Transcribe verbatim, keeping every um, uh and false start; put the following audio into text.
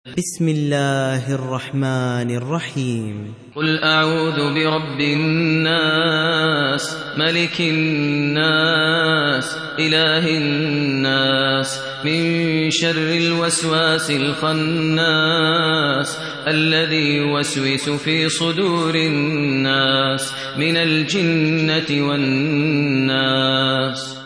بسم الله الرحمن الرحيم. قل أعوذ برب الناس ملك الناس إله الناس من شر الوسواس الخناس الذي يوسوس في صدور الناس من الجنة والناس.